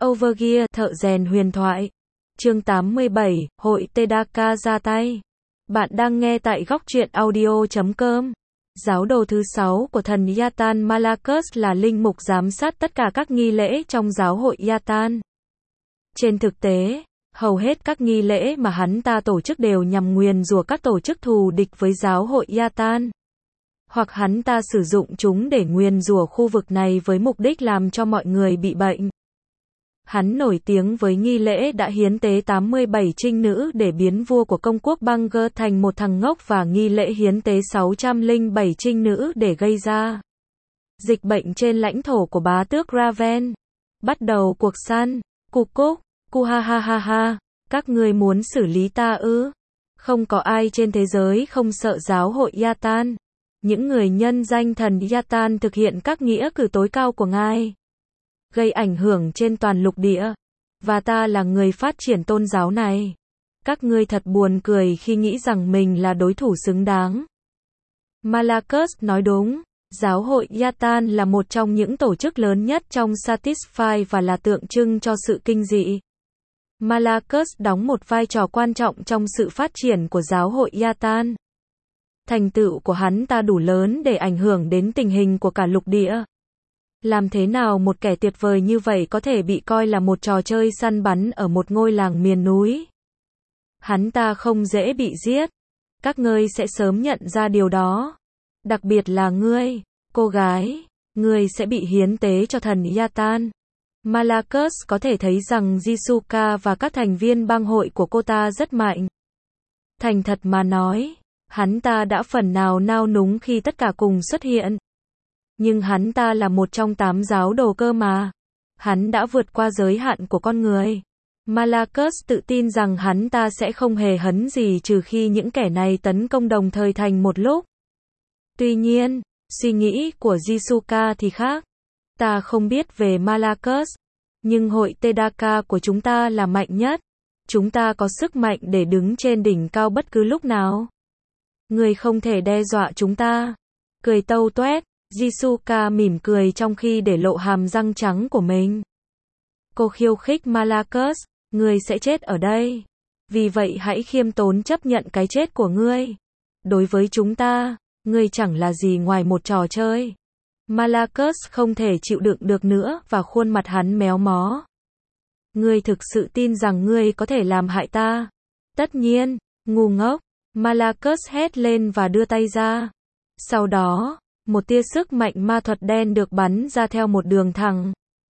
Overgear, thợ rèn huyền thoại. Chương 87, Hội Tedaka ra tay. Bạn đang nghe tại góc truyện audio.com. Giáo đồ thứ 6 của thần Yatan Malakus là linh mục giám sát tất cả các nghi lễ trong giáo hội Yatan. Trên thực tế, hầu hết các nghi lễ mà hắn ta tổ chức đều nhằm nguyền rủa các tổ chức thù địch với giáo hội Yatan. Hoặc hắn ta sử dụng chúng để nguyền rủa khu vực này với mục đích làm cho mọi người bị bệnh. Hắn nổi tiếng với nghi lễ đã hiến tế 87 trinh nữ để biến vua của công quốc Bangor thành một thằng ngốc và nghi lễ hiến tế 607 trinh nữ để gây ra dịch bệnh trên lãnh thổ của bá tước Raven. Bắt đầu cuộc săn. Cục, ha ha ha ha, các ngươi muốn xử lý ta ư? Không có ai trên thế giới không sợ giáo hội Yatan. Những người nhân danh thần Yatan thực hiện các nghĩa cử tối cao của ngài, gây ảnh hưởng trên toàn lục địa. Và ta là người phát triển tôn giáo này. Các ngươi thật buồn cười khi nghĩ rằng mình là đối thủ xứng đáng. Malakus nói đúng. Giáo hội Yatan là một trong những tổ chức lớn nhất trong Satisfy và là tượng trưng cho sự kinh dị. Malakus đóng một vai trò quan trọng trong sự phát triển của giáo hội Yatan. Thành tựu của hắn ta đủ lớn để ảnh hưởng đến tình hình của cả lục địa. Làm thế nào một kẻ tuyệt vời như vậy có thể bị coi là một trò chơi săn bắn ở một ngôi làng miền núi? Hắn ta không dễ bị giết. Các ngươi sẽ sớm nhận ra điều đó. Đặc biệt là ngươi, cô gái, ngươi sẽ bị hiến tế cho thần Yatan. Malakus có thể thấy rằng Jisuka và các thành viên bang hội của cô ta rất mạnh. Thành thật mà nói, hắn ta đã phần nào nao núng khi tất cả cùng xuất hiện. Nhưng hắn ta là một trong 8 giáo đồ cơ mà. Hắn đã vượt qua giới hạn của con người. Malakus tự tin rằng hắn ta sẽ không hề hấn gì trừ khi những kẻ này tấn công đồng thời thành một lúc. Tuy nhiên, suy nghĩ của Jisuka thì khác. Ta không biết về Malakus, nhưng hội Tedaka của chúng ta là mạnh nhất. Chúng ta có sức mạnh để đứng trên đỉnh cao bất cứ lúc nào. Người không thể đe dọa chúng ta. Cười tâu toét, Jisuka mỉm cười trong khi để lộ hàm răng trắng của mình. Cô khiêu khích Malakus, ngươi sẽ chết ở đây. Vì vậy hãy khiêm tốn chấp nhận cái chết của ngươi. Đối với chúng ta, ngươi chẳng là gì ngoài một trò chơi. Malakus không thể chịu đựng được nữa và khuôn mặt hắn méo mó. Ngươi thực sự tin rằng ngươi có thể làm hại ta? Tất nhiên, ngu ngốc. Malakus hét lên và đưa tay ra. Sau đó, một tia sức mạnh ma thuật đen được bắn ra theo một đường thẳng.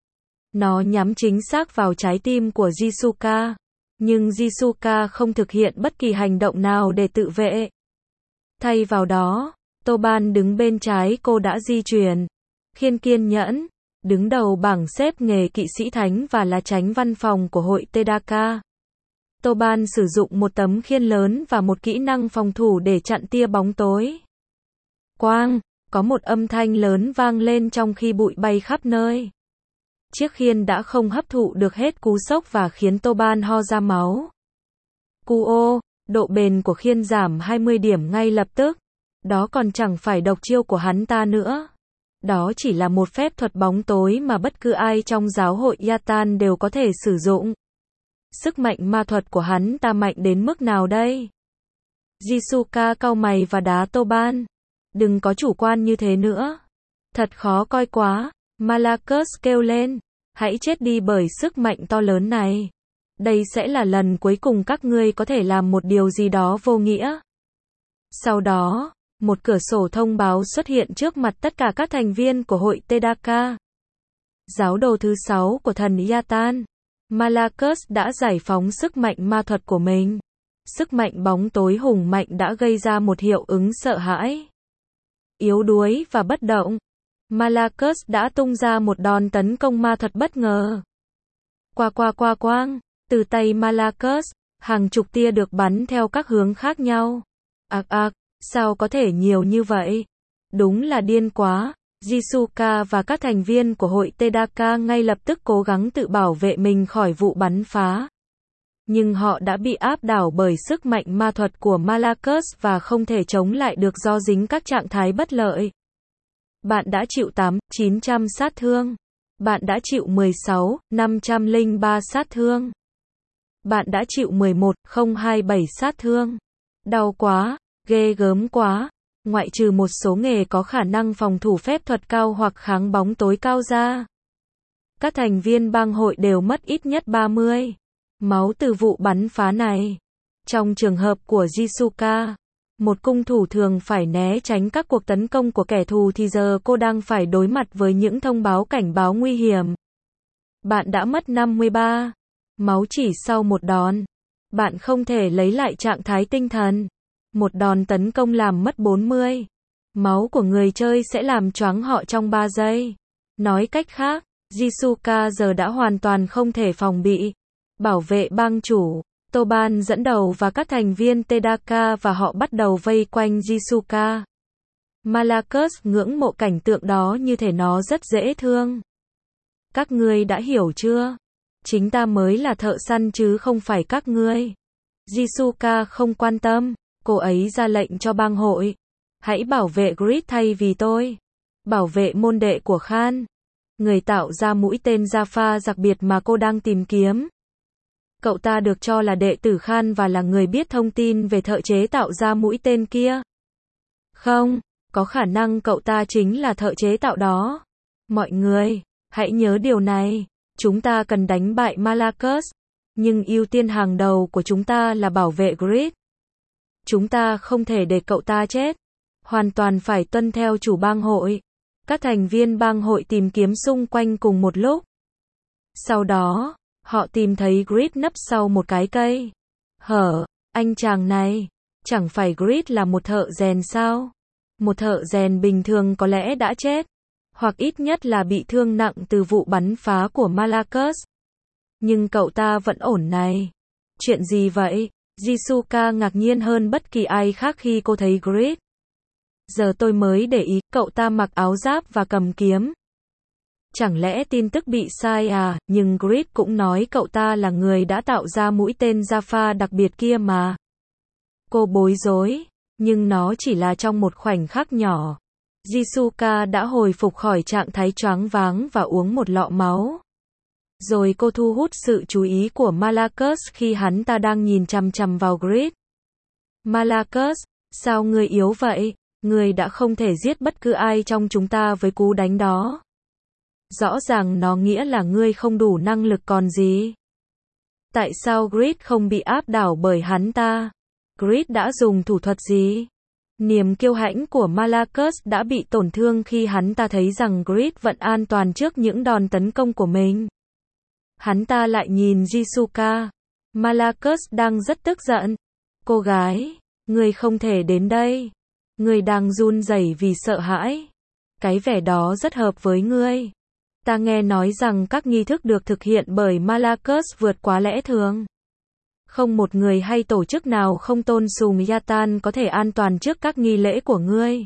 Nó nhắm chính xác vào trái tim của Jisuka. Nhưng Jisuka không thực hiện bất kỳ hành động nào để tự vệ. Thay vào đó, Toban đứng bên trái cô đã di chuyển. Khiên kiên nhẫn, đứng đầu bảng xếp nghề kỵ sĩ thánh và là chánh văn phòng của hội Tedaka. Toban sử dụng một tấm khiên lớn và một kỹ năng phòng thủ để chặn tia bóng tối. Quang, có một âm thanh lớn vang lên trong khi bụi bay khắp nơi. Chiếc khiên đã không hấp thụ được hết cú sốc và khiến Toban ho ra máu. Cuo, độ bền của khiên giảm 20 điểm ngay lập tức. Đó còn chẳng phải độc chiêu của hắn ta nữa. Đó chỉ là một phép thuật bóng tối mà bất cứ ai trong giáo hội Yatan đều có thể sử dụng. Sức mạnh ma thuật của hắn ta mạnh đến mức nào đây? Jisuka cau mày và đá Toban. Đừng có chủ quan như thế nữa. Thật khó coi quá. Malakus kêu lên. Hãy chết đi bởi sức mạnh to lớn này. Đây sẽ là lần cuối cùng các ngươi có thể làm một điều gì đó vô nghĩa. Sau đó, một cửa sổ thông báo xuất hiện trước mặt tất cả các thành viên của hội Tedaka. Giáo đồ thứ 6 của thần Yatan. Malakus đã giải phóng sức mạnh ma thuật của mình. Sức mạnh bóng tối hùng mạnh đã gây ra một hiệu ứng sợ hãi. Yếu đuối và bất động. Malakus đã tung ra một đòn tấn công ma thuật bất ngờ. Quang, từ tay Malakus, hàng chục tia được bắn theo các hướng khác nhau. Sao có thể nhiều như vậy? Đúng là điên quá. Jisuka và các thành viên của hội Tedaka ngay lập tức cố gắng tự bảo vệ mình khỏi vụ bắn phá. Nhưng họ đã bị áp đảo bởi sức mạnh ma thuật của Malakus và không thể chống lại được do dính các trạng thái bất lợi. Bạn đã chịu 8.900 sát thương. Bạn đã chịu 16.503 sát thương. Bạn đã chịu 11.027 sát thương. Đau quá, ghê gớm quá. Ngoại trừ một số nghề có khả năng phòng thủ phép thuật cao hoặc kháng bóng tối cao ra, các thành viên bang hội đều mất ít nhất 30 máu từ vụ bắn phá này. Trong trường hợp của Jisuka, một cung thủ thường phải né tránh các cuộc tấn công của kẻ thù thì giờ cô đang phải đối mặt với những thông báo cảnh báo nguy hiểm. Bạn đã mất 53 máu chỉ sau một đòn. Bạn không thể lấy lại trạng thái tinh thần. Một đòn tấn công làm mất 40 máu của người chơi sẽ làm choáng họ trong 3 giây. Nói cách khác, Jisuka giờ đã hoàn toàn không thể phòng bị. Bảo vệ bang chủ, Toban dẫn đầu và các thành viên Tedaka và họ bắt đầu vây quanh Jisuka. Malakus ngưỡng mộ cảnh tượng đó như thể nó rất dễ thương. Các ngươi đã hiểu chưa? Chính ta mới là thợ săn chứ không phải các ngươi. Jisuka không quan tâm, cô ấy ra lệnh cho bang hội. Hãy bảo vệ Grid thay vì tôi. Bảo vệ môn đệ của Khan. Người tạo ra mũi tên Jaffa đặc biệt mà cô đang tìm kiếm. Cậu ta được cho là đệ tử Khan và là người biết thông tin về thợ chế tạo ra mũi tên kia. Không, có khả năng cậu ta chính là thợ chế tạo đó. Mọi người, hãy nhớ điều này. Chúng ta cần đánh bại Malakus. Nhưng ưu tiên hàng đầu của chúng ta là bảo vệ Grid. Chúng ta không thể để cậu ta chết. Hoàn toàn phải tuân theo chủ bang hội. Các thành viên bang hội tìm kiếm xung quanh cùng một lúc. Sau đó, họ tìm thấy Grid nấp sau một cái cây. Anh chàng này, chẳng phải Grid là một thợ rèn sao? Một thợ rèn bình thường có lẽ đã chết, hoặc ít nhất là bị thương nặng từ vụ bắn phá của Malakus. Nhưng cậu ta vẫn ổn này. Chuyện gì vậy? Jisuka ngạc nhiên hơn bất kỳ ai khác khi cô thấy Grid. Giờ tôi mới để ý, cậu ta mặc áo giáp và cầm kiếm. Chẳng lẽ tin tức bị sai à? Nhưng Grid cũng nói cậu ta là người đã tạo ra mũi tên Jaffa đặc biệt kia mà. Cô bối rối, nhưng nó chỉ là trong một khoảnh khắc nhỏ. Jisuka đã hồi phục khỏi trạng thái choáng váng và uống một lọ máu. Rồi cô thu hút sự chú ý của Malakus khi hắn ta đang nhìn chằm chằm vào Grid. Malakus, sao ngươi yếu vậy? Ngươi đã không thể giết bất cứ ai trong chúng ta với cú đánh đó. Rõ ràng nó nghĩa là ngươi không đủ năng lực còn gì. Tại sao Grid không bị áp đảo bởi hắn ta? Grid đã dùng thủ thuật gì? Niềm kiêu hãnh của Malakus đã bị tổn thương khi hắn ta thấy rằng Grid vẫn an toàn trước những đòn tấn công của mình. Hắn ta lại nhìn Jisuka. Malakus đang rất tức giận. Cô gái, ngươi không thể đến đây. Ngươi đang run rẩy vì sợ hãi. Cái vẻ đó rất hợp với ngươi. Ta nghe nói rằng các nghi thức được thực hiện bởi Malakus vượt quá lẽ thường. Không một người hay tổ chức nào không tôn sùng Yatan có thể an toàn trước các nghi lễ của ngươi.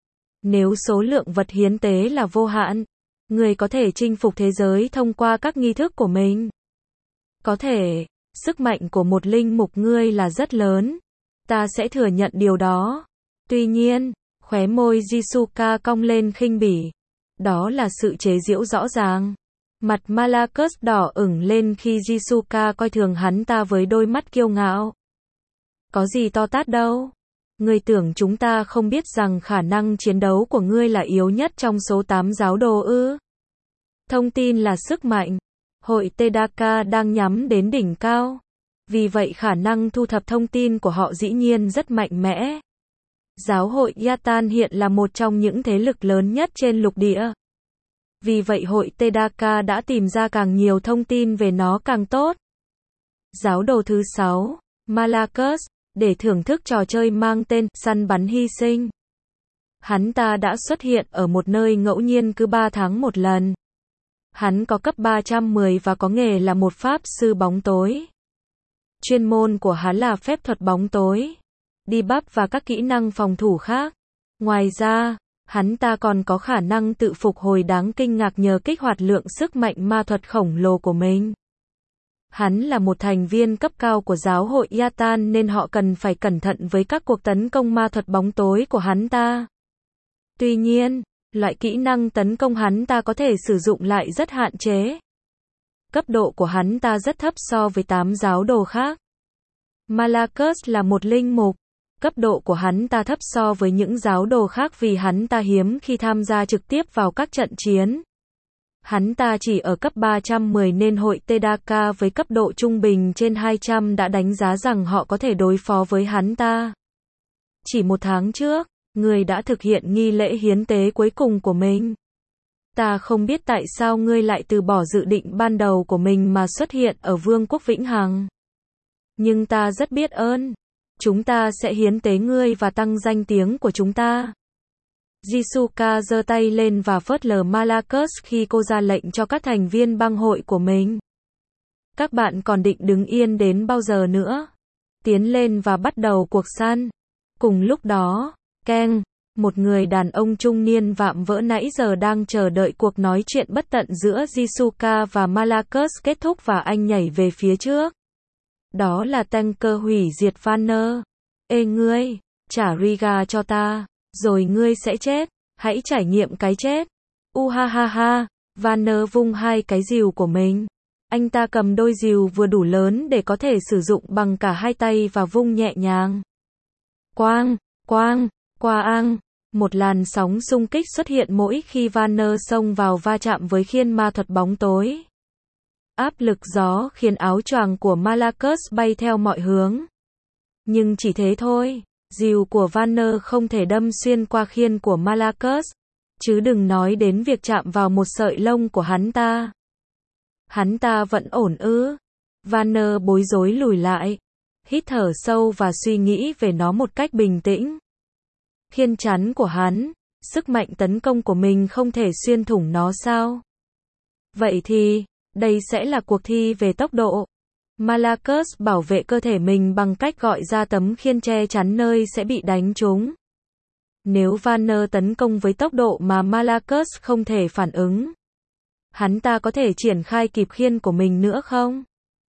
Nếu số lượng vật hiến tế là vô hạn, ngươi có thể chinh phục thế giới thông qua các nghi thức của mình. Có thể, sức mạnh của một linh mục ngươi là rất lớn. Ta sẽ thừa nhận điều đó. Tuy nhiên, khóe môi Jisuka cong lên khinh bỉ. Đó là sự chế giễu rõ ràng. Mặt Malakus đỏ ửng lên khi Jisuka coi thường hắn ta với đôi mắt kiêu ngạo. Có gì to tát đâu. Ngươi tưởng chúng ta không biết rằng khả năng chiến đấu của ngươi là yếu nhất trong số 8 giáo đồ ư? Thông tin là sức mạnh. Hội Tedaka đang nhắm đến đỉnh cao. Vì vậy khả năng thu thập thông tin của họ dĩ nhiên rất mạnh mẽ. Giáo hội Yatan hiện là một trong những thế lực lớn nhất trên lục địa. Vì vậy hội Tedaka đã tìm ra càng nhiều thông tin về nó càng tốt. Giáo đồ thứ 6, Malakus, để thưởng thức trò chơi mang tên săn bắn hy sinh. Hắn ta đã xuất hiện ở một nơi ngẫu nhiên cứ 3 tháng một lần. Hắn có cấp 310 và có nghề là một pháp sư bóng tối. Chuyên môn của hắn là phép thuật bóng tối, debuff và các kỹ năng phòng thủ khác. Ngoài ra, hắn ta còn có khả năng tự phục hồi đáng kinh ngạc nhờ kích hoạt lượng sức mạnh ma thuật khổng lồ của mình. Hắn là một thành viên cấp cao của giáo hội Yatan nên họ cần phải cẩn thận với các cuộc tấn công ma thuật bóng tối của hắn ta. Tuy nhiên, Loại kỹ năng tấn công hắn ta có thể sử dụng lại rất hạn chế. Cấp độ của hắn ta rất thấp so với 8 giáo đồ khác. Malakos là một linh mục. Cấp độ của hắn ta thấp so với những giáo đồ khác vì hắn ta hiếm khi tham gia trực tiếp vào các trận chiến. Hắn ta chỉ ở cấp 310 nên hội Tedaka với cấp độ trung bình trên 200 đã đánh giá rằng họ có thể đối phó với hắn ta. Chỉ 1 tháng trước, ngươi đã thực hiện nghi lễ hiến tế cuối cùng của mình. Ta không biết tại sao ngươi lại từ bỏ dự định ban đầu của mình mà xuất hiện ở Vương quốc Vĩnh Hằng. Nhưng ta rất biết ơn. Chúng ta sẽ hiến tế ngươi và tăng danh tiếng của chúng ta. Jisuka giơ tay lên và phớt lờ Malakos khi cô ra lệnh cho các thành viên bang hội của mình. Các bạn còn định đứng yên đến bao giờ nữa? Tiến lên và bắt đầu cuộc săn. Cùng lúc đó, Keng, một người đàn ông trung niên vạm vỡ nãy giờ đang chờ đợi cuộc nói chuyện bất tận giữa Jisuka và Malakos kết thúc và anh nhảy về phía trước. Đó là tanker hủy diệt Vanner. Ê ngươi, trả Riga cho ta, rồi ngươi sẽ chết, hãy trải nghiệm cái chết. Uhahaha, Vanner vung 2 cái rìu của mình. Anh ta cầm đôi rìu vừa đủ lớn để có thể sử dụng bằng cả 2 tay và vung nhẹ nhàng. Quang, quang, quang, một làn sóng xung kích xuất hiện mỗi khi Vanner xông vào va chạm với khiên ma thuật bóng tối. Áp lực gió khiến áo choàng của Malakos bay theo mọi hướng. Nhưng chỉ thế thôi, rìu của Vanner không thể đâm xuyên qua khiên của Malakos, chứ đừng nói đến việc chạm vào một sợi lông của hắn ta. Hắn ta vẫn ổn ư? Vanner bối rối lùi lại, hít thở sâu và suy nghĩ về nó một cách bình tĩnh. Khiên chắn của hắn, sức mạnh tấn công của mình không thể xuyên thủng nó sao? Vậy thì, đây sẽ là cuộc thi về tốc độ. Malakos bảo vệ cơ thể mình bằng cách gọi ra tấm khiên che chắn nơi sẽ bị đánh trúng. Nếu Vanner tấn công với tốc độ mà Malakos không thể phản ứng, hắn ta có thể triển khai kịp khiên của mình nữa không?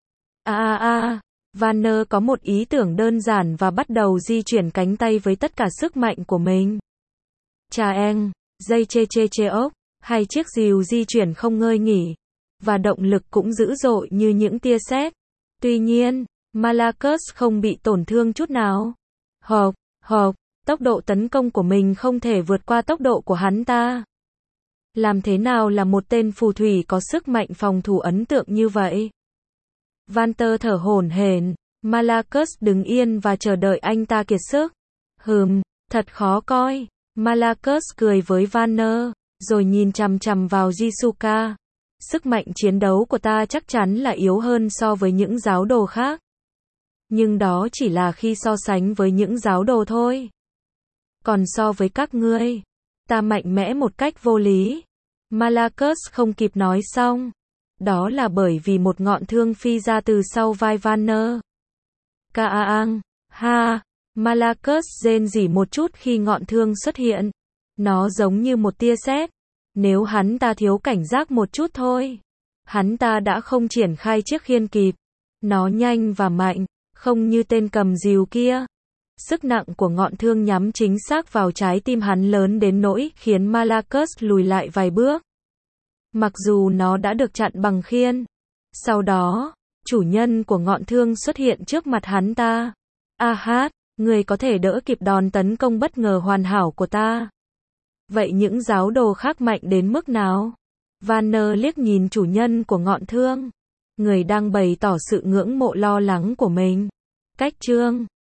Vanner có một ý tưởng đơn giản và bắt đầu di chuyển cánh tay với tất cả sức mạnh của mình. Chaeng, dây chê ốc, 2 chiếc rìu di chuyển không ngơi nghỉ, và động lực cũng dữ dội như những tia sét. Tuy nhiên, Malakos không bị tổn thương chút nào. Tốc độ tấn công của mình không thể vượt qua tốc độ của hắn ta. Làm thế nào là một tên phù thủy có sức mạnh phòng thủ ấn tượng như vậy? Vanter thở hổn hển, Malakos đứng yên và chờ đợi anh ta kiệt sức. Thật khó coi. Malakos cười với Vanner, rồi nhìn chằm chằm vào Jisuka. Sức mạnh chiến đấu của ta chắc chắn là yếu hơn so với những giáo đồ khác. Nhưng đó chỉ là khi so sánh với những giáo đồ thôi. Còn so với các ngươi, ta mạnh mẽ một cách vô lý. Malakos không kịp nói xong. Đó là bởi vì một ngọn thương phi ra từ sau vai Vanner. Kaang, ha, Malakos rên rỉ một chút khi ngọn thương xuất hiện. Nó giống như một tia sét. Nếu hắn ta thiếu cảnh giác một chút thôi, hắn ta đã không triển khai chiếc khiên kịp. Nó nhanh và mạnh, không như tên cầm rìu kia. Sức nặng của ngọn thương nhắm chính xác vào trái tim hắn lớn đến nỗi khiến Malakos lùi lại vài bước. Mặc dù nó đã được chặn bằng khiên. Sau đó, chủ nhân của ngọn thương xuất hiện trước mặt hắn ta. Người có thể đỡ kịp đòn tấn công bất ngờ hoàn hảo của ta. Vậy những giáo đồ khác mạnh đến mức nào? Vanner liếc nhìn chủ nhân của ngọn thương. Người đang bày tỏ sự ngưỡng mộ lo lắng của mình. Cách chương